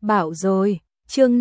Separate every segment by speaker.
Speaker 1: Bảo rồi, chương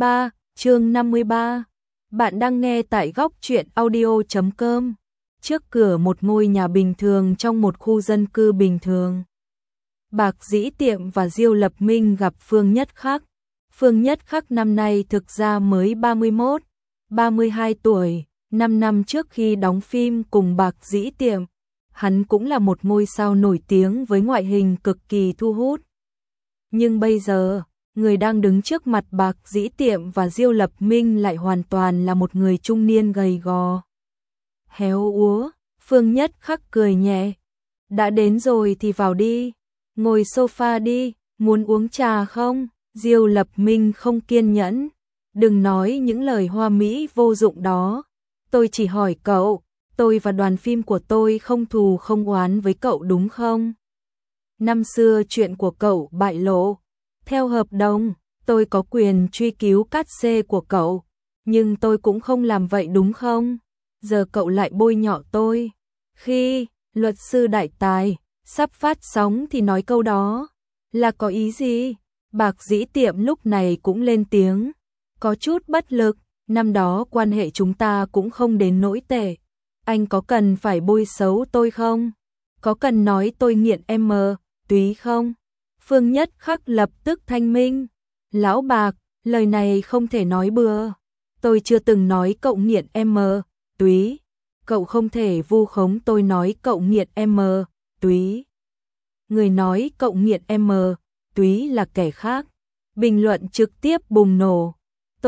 Speaker 1: 53. Bạn đang nghe tại góc truyện audio.com. Trước cửa một ngôi nhà bình thường trong một khu dân cư bình thường. Bạc Dĩ Tiệm và Diêu Lập Minh gặp Phương Nhất Khắc. Phương Nhất Khắc năm nay thực ra mới 31, 32 tuổi, 5 năm trước khi đóng phim cùng Bạc Dĩ Tiệm, hắn cũng là một ngôi sao nổi tiếng với ngoại hình cực kỳ thu hút. Nhưng bây giờ, người đang đứng trước mặt Bạc Dĩ Tiệm và Diêu Lập Minh lại hoàn toàn là một người trung niên gầy gò. Héo úa, Phương Nhất Khắc cười nhẹ. Đã đến rồi thì vào đi, ngồi sofa đi, muốn uống trà không? Diêu Lập Minh không kiên nhẫn. Đừng nói những lời hoa mỹ vô dụng đó. Tôi chỉ hỏi cậu, tôi và đoàn phim của tôi không thù không oán với cậu đúng không? Năm xưa chuyện của cậu bại lộ. Theo hợp đồng, tôi có quyền truy cứu cát xê của cậu, nhưng tôi cũng không làm vậy đúng không? Giờ cậu lại bôi nhọ tôi. Khi luật sư đại tài sắp phát sóng thì nói câu đó là có ý gì? Bạc Dĩ Tiệm lúc này cũng lên tiếng, có chút bất lực. Năm đó quan hệ chúng ta cũng không đến nỗi tệ. Anh có cần phải bôi xấu tôi không? Có cần nói tôi nghiện túy không? Phương Nhất Khắc lập tức thanh minh. Lão Bạc, lời này không thể nói bừa. Tôi chưa từng nói cậu nghiện túy. Cậu không thể vu khống tôi nói cậu nghiện túy. Người nói cậu nghiện túy là kẻ khác. Bình luận trực tiếp bùng nổ.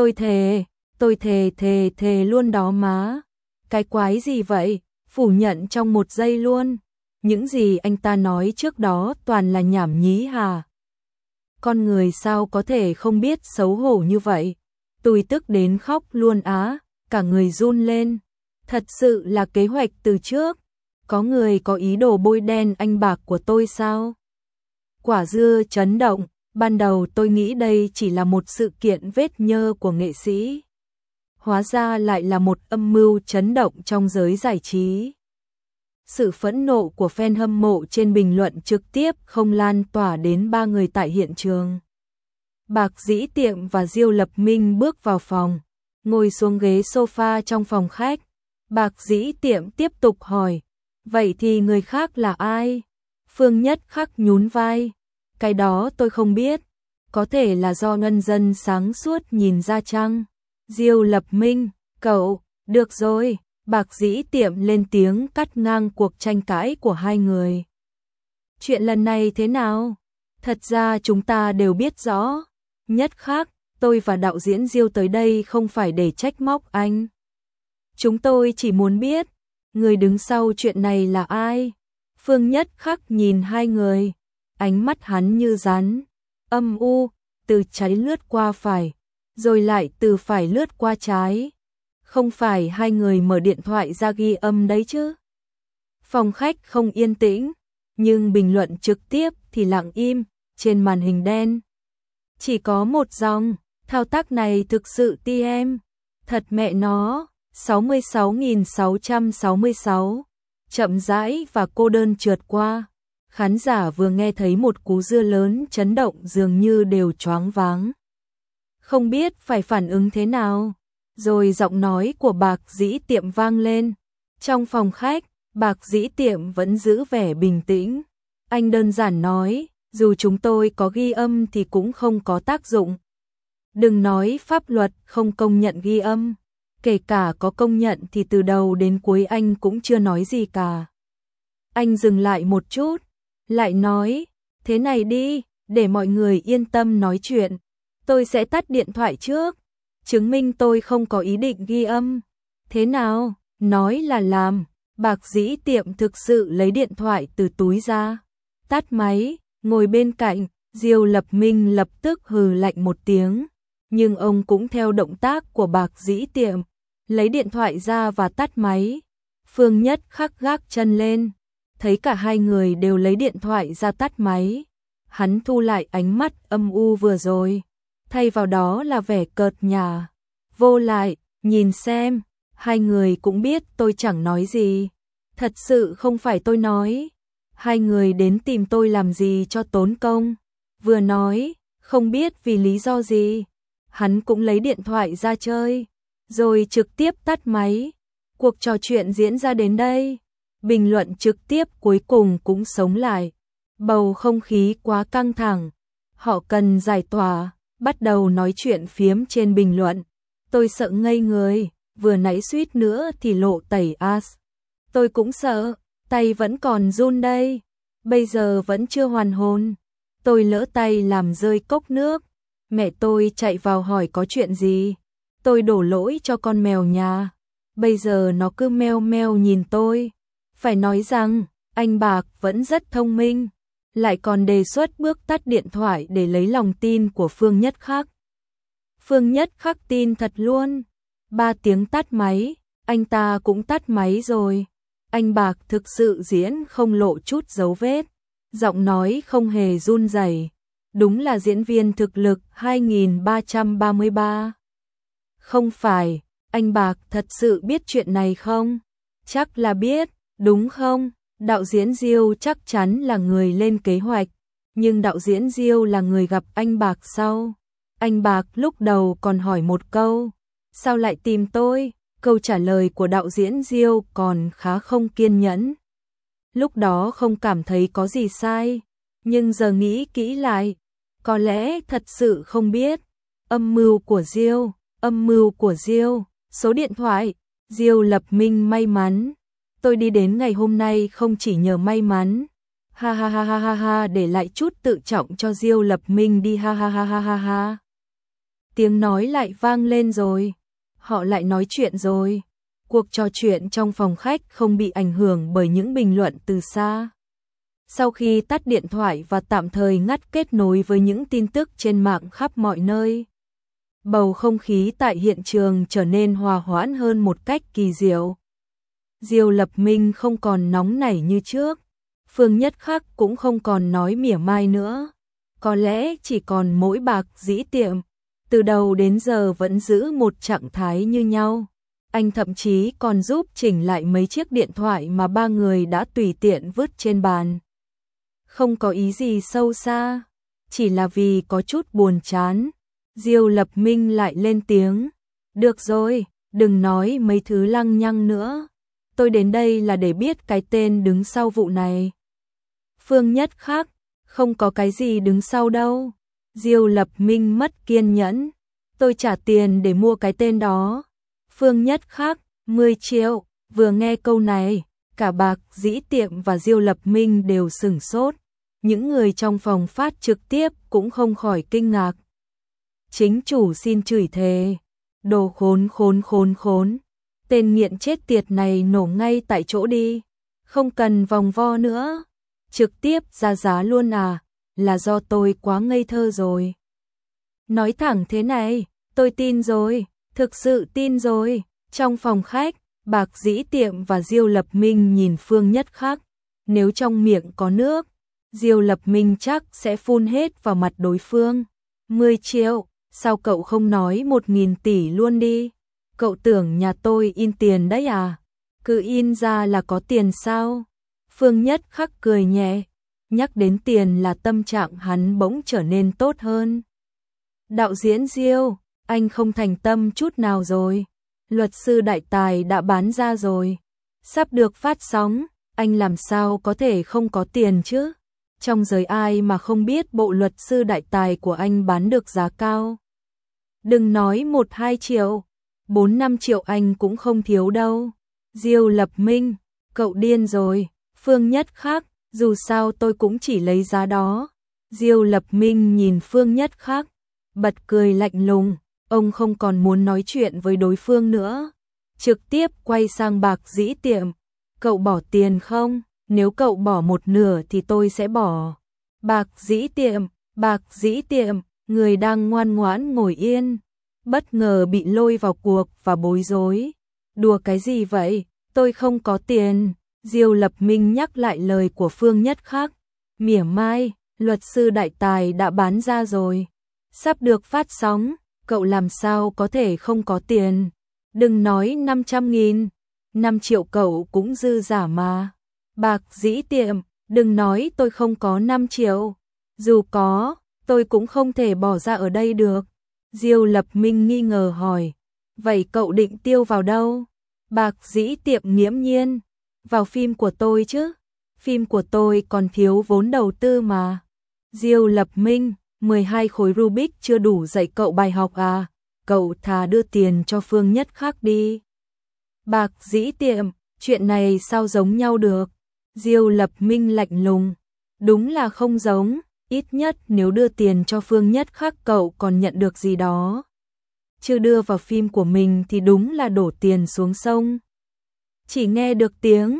Speaker 1: Tôi thề luôn đó má. Cái quái gì vậy? Phủ nhận trong một giây luôn. Những gì anh ta nói trước đó toàn là nhảm nhí hả? Con người sao có thể không biết xấu hổ như vậy? Tôi tức đến khóc luôn á, cả người run lên. Thật sự là kế hoạch từ trước. Có người có ý đồ bôi đen anh Bạc của tôi sao? Quả dưa chấn động, ban đầu tôi nghĩ đây chỉ là một sự kiện vết nhơ của nghệ sĩ. Hóa ra lại là một âm mưu chấn động trong giới giải trí. Sự phẫn nộ của fan hâm mộ trên bình luận trực tiếp không lan tỏa đến ba người tại hiện trường. Bạc Dĩ Tiệm và Diêu Lập Minh bước vào phòng, ngồi xuống ghế sofa trong phòng khách. Bạc Dĩ Tiệm tiếp tục hỏi, vậy thì người khác là ai? Phương Nhất Khắc nhún vai, cái đó tôi không biết, có thể là do ngân dân sáng suốt nhìn ra chăng? Diêu Lập Minh, cậu, được rồi. Bạc Dĩ Tiệm lên tiếng cắt ngang cuộc tranh cãi của hai người. Chuyện lần này thế nào? Thật ra chúng ta đều biết rõ. Nhất Khắc, tôi và đạo diễn Diêu tới đây không phải để trách móc anh. Chúng tôi chỉ muốn biết, người đứng sau chuyện này là ai? Phương Nhất Khắc nhìn hai người, ánh mắt hắn như rắn, âm u, từ trái lướt qua phải, rồi lại từ phải lướt qua trái. Không phải hai người mở điện thoại ra ghi âm đấy chứ? Phòng khách không yên tĩnh, nhưng bình luận trực tiếp thì lặng im, trên màn hình đen. Chỉ có một dòng, thao tác này thực sự TM. Thật mẹ nó, 66.666. Chậm rãi và cô đơn trượt qua. Khán giả vừa nghe thấy một cú dưa lớn chấn động dường như đều choáng váng. Không biết phải phản ứng thế nào. Rồi giọng nói của Bạc Dĩ Tiệm vang lên. Trong phòng khách, Bạc Dĩ Tiệm vẫn giữ vẻ bình tĩnh. Anh đơn giản nói, dù chúng tôi có ghi âm thì cũng không có tác dụng. Đừng nói pháp luật không công nhận ghi âm. Kể cả có công nhận thì từ đầu đến cuối anh cũng chưa nói gì cả. Anh dừng lại một chút, lại nói, thế này đi, để mọi người yên tâm nói chuyện. Tôi sẽ tắt điện thoại trước. Chứng minh tôi không có ý định ghi âm. Thế nào? Nói là làm. Bạc Dĩ Tiệm thực sự lấy điện thoại từ túi ra. Tắt máy, ngồi bên cạnh, Diêu Lập Minh lập tức hừ lạnh một tiếng. Nhưng ông cũng theo động tác của Bạc Dĩ Tiệm, lấy điện thoại ra và tắt máy. Phương Nhất Khắc gác chân lên, thấy cả hai người đều lấy điện thoại ra tắt máy. Hắn thu lại ánh mắt âm u vừa rồi. Thay vào đó là vẻ cợt nhả. Vô lại, nhìn xem, hai người cũng biết tôi chẳng nói gì. Thật sự không phải tôi nói. Hai người đến tìm tôi làm gì cho tốn công. Vừa nói, Không biết vì lý do gì, hắn cũng lấy điện thoại ra chơi, rồi trực tiếp tắt máy. Cuộc trò chuyện diễn ra đến đây, bình luận trực tiếp cuối cùng cũng sống lại. Bầu không khí quá căng thẳng, họ cần giải tỏa, bắt đầu nói chuyện phiếm trên bình luận. Tôi sợ ngây người, vừa nãy suýt nữa thì lộ tẩy as. Tôi cũng sợ, tay vẫn còn run đây, bây giờ vẫn chưa hoàn hồn. Tôi lỡ tay làm rơi cốc nước, mẹ tôi chạy vào hỏi có chuyện gì. Tôi đổ lỗi cho con mèo nhà, bây giờ nó cứ meo meo nhìn tôi. Phải nói rằng, anh Bạc vẫn rất thông minh, lại còn đề xuất bước tắt điện thoại để lấy lòng tin của Phương Nhất Khắc. Phương Nhất Khắc tin thật luôn, 3 tiếng tắt máy, anh ta cũng tắt máy rồi. Anh Bạc thực sự diễn không lộ chút dấu vết, giọng nói không hề run rẩy, đúng là diễn viên thực lực 2333. Không phải, anh Bạc thật sự biết chuyện này không? Chắc là biết, đúng không? Đạo diễn Diêu chắc chắn là người lên kế hoạch, nhưng đạo diễn Diêu là người gặp anh Bạc sau. Anh Bạc lúc đầu còn hỏi một câu, sao lại tìm tôi? Câu trả lời của đạo diễn Diêu còn khá không kiên nhẫn. Lúc đó không cảm thấy có gì sai, nhưng giờ nghĩ kỹ lại, có lẽ thật sự không biết. Âm mưu của Diêu, số điện thoại, Diêu Lập Minh may mắn. Tôi đi đến ngày hôm nay không chỉ nhờ may mắn. Ha ha ha ha ha ha, để lại chút tự trọng cho Diêu Lập Minh đi, ha ha ha ha ha ha. Tiếng nói lại vang lên rồi, họ lại nói chuyện rồi. Cuộc trò chuyện trong phòng khách không bị ảnh hưởng bởi những bình luận từ xa. Sau khi tắt điện thoại và tạm thời ngắt kết nối với những tin tức trên mạng khắp mọi nơi, bầu không khí tại hiện trường trở nên hòa hoãn hơn một cách kỳ diệu. Diêu Lập Minh không còn nóng nảy như trước, Phương Nhất Khắc cũng không còn nói mỉa mai nữa. Có lẽ chỉ còn mỗi Bạc Dĩ Tiệm, từ đầu đến giờ vẫn giữ một trạng thái như nhau. Anh thậm chí còn giúp chỉnh lại mấy chiếc điện thoại mà 3 người đã tùy tiện vứt trên bàn. Không có ý gì sâu xa, chỉ là vì có chút buồn chán. Diêu Lập Minh lại lên tiếng, được rồi, đừng nói mấy thứ lăng nhăng nữa. Tôi đến đây là để biết cái tên đứng sau vụ này. Phương Nhất Khắc, không có cái gì đứng sau đâu. Diêu Lập Minh mất kiên nhẫn, tôi trả tiền để mua cái tên đó. Phương Nhất Khắc, 10 triệu, vừa nghe câu này, cả Bạc Dĩ Tiệm và Diêu Lập Minh đều sửng sốt. Những người trong phòng phát trực tiếp cũng không khỏi kinh ngạc. Chính chủ xin chửi thề, đồ khốn. Tên nghiện chết tiệt này nổ ngay tại chỗ đi, không cần vòng vo nữa. Trực tiếp ra giá luôn à, là do tôi quá ngây thơ rồi. Nói thẳng thế này, tôi tin rồi, thực sự tin rồi. Trong phòng khách, Bạc Dĩ Tiệm và Diêu Lập Minh nhìn Phương Nhất Khắc. Nếu trong miệng có nước, Diêu Lập Minh chắc sẽ phun hết vào mặt đối phương. 10 triệu, sao cậu không nói 1.000 tỷ luôn đi? Cậu tưởng nhà tôi in tiền đấy à? Cứ in ra là có tiền sao? Phương Nhất Khắc cười nhẹ, nhắc đến tiền là tâm trạng hắn bỗng trở nên tốt hơn. Đạo diễn Diêu, anh không thành tâm chút nào rồi. Luật sư đại tài đã bán ra rồi, sắp được phát sóng, anh làm sao có thể không có tiền chứ? Trong giới ai mà không biết bộ luật sư đại tài của anh bán được giá cao. Đừng nói 1-2 triệu, 4-5 triệu anh cũng không thiếu đâu. Diêu Lập Minh, cậu điên rồi. Phương Nhất Khắc, dù sao tôi cũng chỉ lấy giá đó. Diêu Lập Minh nhìn Phương Nhất Khắc, bật cười lạnh lùng, ông không còn muốn nói chuyện với đối phương nữa. Trực tiếp quay sang Bạc Dĩ Tiệm, cậu bỏ tiền không? Nếu cậu bỏ một nửa thì tôi sẽ bỏ. Bạc Dĩ Tiệm, người đang ngoan ngoãn ngồi yên, bất ngờ bị lôi vào cuộc và bối rối. Đùa cái gì vậy? Tôi không có tiền. Diêu Lập Minh nhắc lại lời của Phương Nhất Khắc. Mỉa mai, luật sư đại tài đã bán ra rồi, sắp được phát sóng, cậu làm sao có thể không có tiền? Đừng nói 500.000, 5 triệu cậu cũng dư giả mà. Bạc Dĩ Tiệm, đừng nói tôi không có 5 triệu. Dù có, tôi cũng không thể bỏ ra ở đây được. Diêu Lập Minh nghi ngờ hỏi, vậy cậu định tiêu vào đâu? Bạc Dĩ Tiệm nghiễm nhiên, vào phim của tôi chứ, phim của tôi còn thiếu vốn đầu tư mà. Diêu Lập Minh, 12 khối Rubik chưa đủ dạy cậu bài học à, cậu thà đưa tiền cho Phương Nhất Khắc đi. Bạc Dĩ Tiệm, chuyện này sao giống nhau được? Diêu Lập Minh lạnh lùng, đúng là không giống, ít nhất nếu đưa tiền cho Phương Nhất Khắc cậu còn nhận được gì đó. Chưa đưa vào phim của mình thì đúng là đổ tiền xuống sông. Chỉ nghe được tiếng,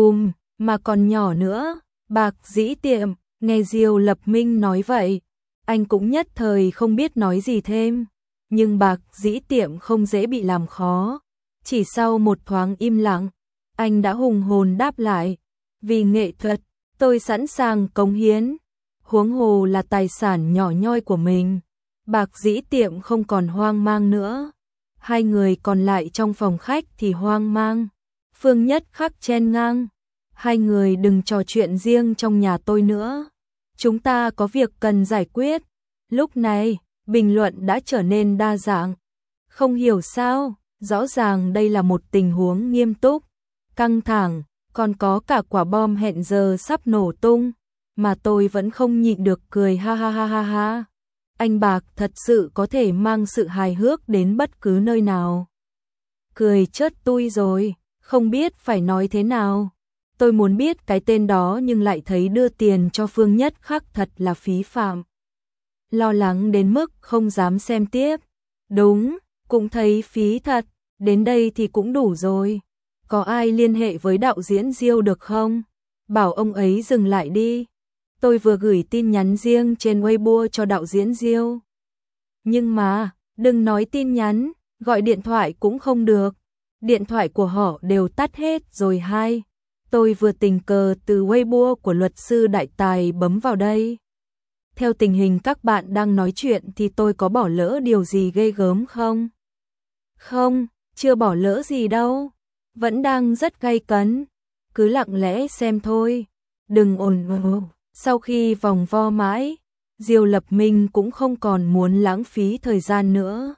Speaker 1: mà còn nhỏ nữa. Bạc Dĩ Tiệm, nghe Diêu Lập Minh nói vậy, anh cũng nhất thời không biết nói gì thêm. Nhưng Bạc Dĩ Tiệm không dễ bị làm khó. Chỉ sau một thoáng im lặng, anh đã hùng hồn đáp lại, vì nghệ thuật, tôi sẵn sàng cống hiến. Huống hồ là tài sản nhỏ nhoi của mình. Bạc Dĩ Tiệm không còn hoang mang nữa. Hai người còn lại trong phòng khách thì hoang mang. Phương Nhất Khắc chen ngang, hai người đừng trò chuyện riêng trong nhà tôi nữa. Chúng ta có việc cần giải quyết. Lúc này, bình luận đã trở nên đa dạng. Không hiểu sao, rõ ràng đây là một tình huống nghiêm túc, căng thẳng, còn có cả quả bom hẹn giờ sắp nổ tung, mà tôi vẫn không nhịn được cười ha ha ha ha ha. Anh Bạc thật sự có thể mang sự hài hước đến bất cứ nơi nào. Cười chớt tui rồi, không biết phải nói thế nào. Tôi muốn biết cái tên đó nhưng lại thấy đưa tiền cho Phương Nhất Khắc thật là phí phạm. Lo lắng đến mức không dám xem tiếp. Đúng, cũng thấy phí thật, đến đây thì cũng đủ rồi. Có ai liên hệ với đạo diễn Diêu được không? Bảo ông ấy dừng lại đi. Tôi vừa gửi tin nhắn riêng trên Weibo cho đạo diễn Diêu. Nhưng mà, đừng nói tin nhắn, gọi điện thoại cũng không được. Điện thoại của họ đều tắt hết rồi hai. Tôi vừa tình cờ từ Weibo của luật sư đại tài bấm vào đây. Theo tình hình các bạn đang nói chuyện thì tôi có bỏ lỡ điều gì ghê gớm không? Không, chưa bỏ lỡ gì đâu. Vẫn đang rất gay cấn. Cứ lặng lẽ xem thôi. Đừng ồn ào. Sau khi vòng vo mãi, Diêu Lập Minh cũng không còn muốn lãng phí thời gian nữa.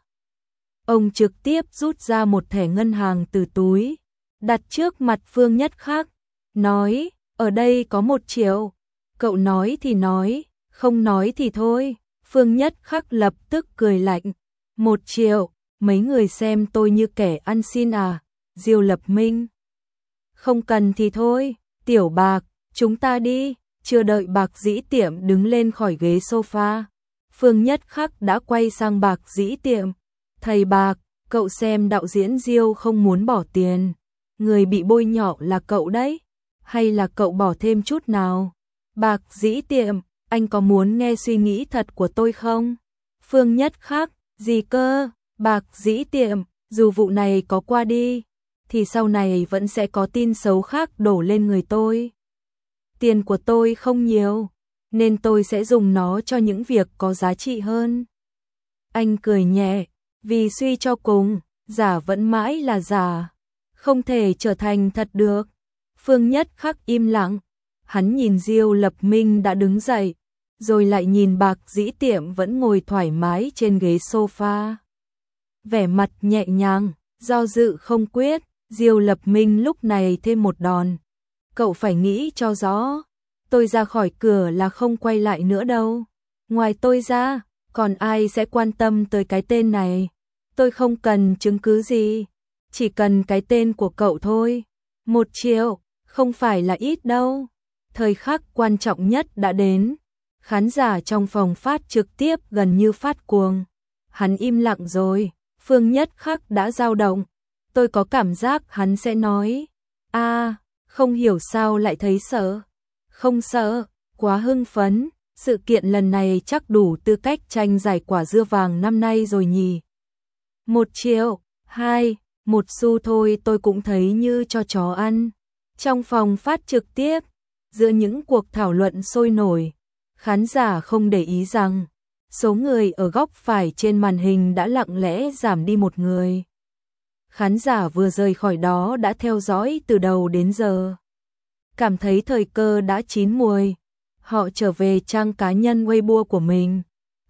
Speaker 1: Ông trực tiếp rút ra một thẻ ngân hàng từ túi, đặt trước mặt Phương Nhất Khắc, nói, ở đây có 1 triệu. Cậu nói thì nói, không nói thì thôi. Phương Nhất Khắc lập tức cười lạnh, 1 triệu, mấy người xem tôi như kẻ ăn xin à? Diêu Lập Minh, không cần thì thôi, Tiểu Bạc, chúng ta đi. Chưa đợi Bạc Dĩ Tiệm đứng lên khỏi ghế sofa, Phương Nhất Khắc đã quay sang Bạc Dĩ Tiệm. Thầy Bạc, cậu xem đạo diễn Diêu không muốn bỏ tiền. Người bị bôi nhọ là cậu đấy. Hay là cậu bỏ thêm chút nào? Bạc Dĩ Tiệm, anh có muốn nghe suy nghĩ thật của tôi không? Phương Nhất Khắc, gì cơ? Bạc Dĩ Tiệm, dù vụ này có qua đi, thì sau này vẫn sẽ có tin xấu khác đổ lên người tôi. Tiền của tôi không nhiều, nên tôi sẽ dùng nó cho những việc có giá trị hơn. Anh cười nhẹ, vì suy cho cùng, giả vẫn mãi là giả, không thể trở thành thật được. Phương Nhất Khắc im lặng, hắn nhìn Diêu Lập Minh đã đứng dậy, rồi lại nhìn Bạc Dĩ Tiệm vẫn ngồi thoải mái trên ghế sofa. Vẻ mặt nhẹ nhàng, do dự không quyết, Diêu Lập Minh lúc này thêm một đòn. Cậu phải nghĩ cho rõ, tôi ra khỏi cửa là không quay lại nữa đâu. Ngoài tôi ra, còn ai sẽ quan tâm tới cái tên này? Tôi không cần chứng cứ gì, chỉ cần cái tên của cậu thôi. 1 triệu, không phải là ít đâu. Thời khắc quan trọng nhất đã đến. Khán giả trong phòng phát trực tiếp gần như phát cuồng. Hắn im lặng rồi, Phương Nhất Khắc đã dao động. Tôi có cảm giác hắn sẽ nói, không hiểu sao lại thấy sợ. Không sợ, quá hưng phấn, sự kiện lần này chắc đủ tư cách tranh giải quả dưa vàng năm nay rồi nhỉ. 1 triệu, 1 xu thôi tôi cũng thấy như cho chó ăn. Trong phòng phát trực tiếp, giữa những cuộc thảo luận sôi nổi, khán giả không để ý rằng số người ở góc phải trên màn hình đã lặng lẽ giảm đi 1 người. Khán giả vừa rời khỏi đó đã theo dõi từ đầu đến giờ. Cảm thấy thời cơ đã chín muồi, họ trở về trang cá nhân Weibo của mình,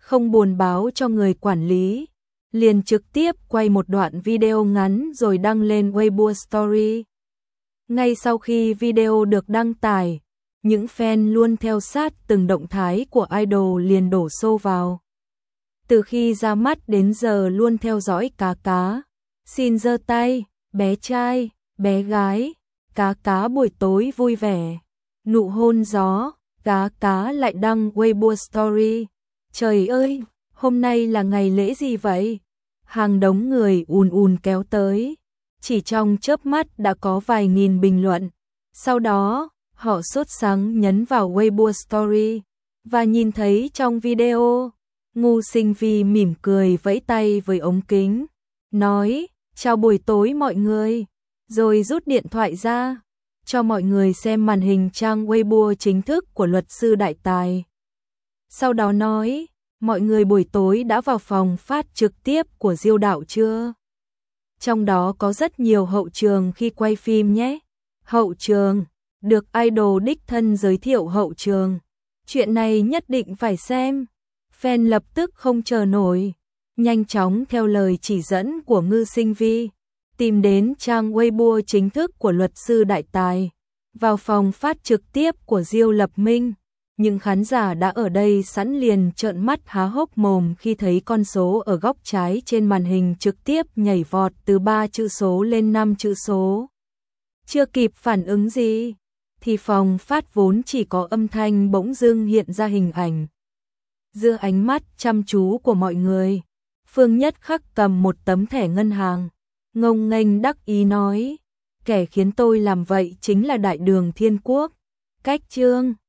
Speaker 1: không buồn báo cho người quản lý, liền trực tiếp quay một đoạn video ngắn rồi đăng lên Weibo Story. Ngay sau khi video được đăng tải, những fan luôn theo sát từng động thái của idol liền đổ xô vào. Từ khi ra mắt đến giờ luôn theo dõi Cá Cá, xin giơ tay, bé trai, bé gái, Cá Cá buổi tối vui vẻ, nụ hôn gió, Cá Cá lại đăng Weibo Story. Trời ơi, hôm nay là ngày lễ gì vậy? Hàng đống người ùn ùn kéo tới, chỉ trong chớp mắt đã có vài nghìn bình luận. Sau đó, họ sốt sắng nhấn vào Weibo Story và nhìn thấy trong video, Ngô Sinh Vi mỉm cười vẫy tay với ống kính, nói: "Chào buổi tối mọi người", rồi rút điện thoại ra, cho mọi người xem màn hình trang Weibo chính thức của luật sư đại tài. Sau đó nói: "Mọi người buổi tối đã vào phòng phát trực tiếp của Diêu Đạo chưa? Trong đó có rất nhiều hậu trường khi quay phim nhé." Hậu trường, được idol đích thân giới thiệu hậu trường. Chuyện này nhất định phải xem. Fan lập tức không chờ nổi, nhanh chóng theo lời chỉ dẫn của Ngư Sinh Vi, tìm đến trang Weibo chính thức của luật sư đại tài, vào phòng phát trực tiếp của Diêu Lập Minh. Nhưng khán giả đã ở đây sẵn liền trợn mắt há hốc mồm khi thấy con số ở góc trái trên màn hình trực tiếp nhảy vọt từ 3 chữ số lên 5 chữ số. Chưa kịp phản ứng gì, thì phòng phát vốn chỉ có âm thanh bỗng dưng hiện ra hình ảnh. Giữa ánh mắt chăm chú của mọi người, Phương Nhất Khắc cầm một tấm thẻ ngân hàng, ngông nghênh đắc ý nói: "Kẻ khiến tôi làm vậy chính là Đại Đường Thiên Quốc." Cách chương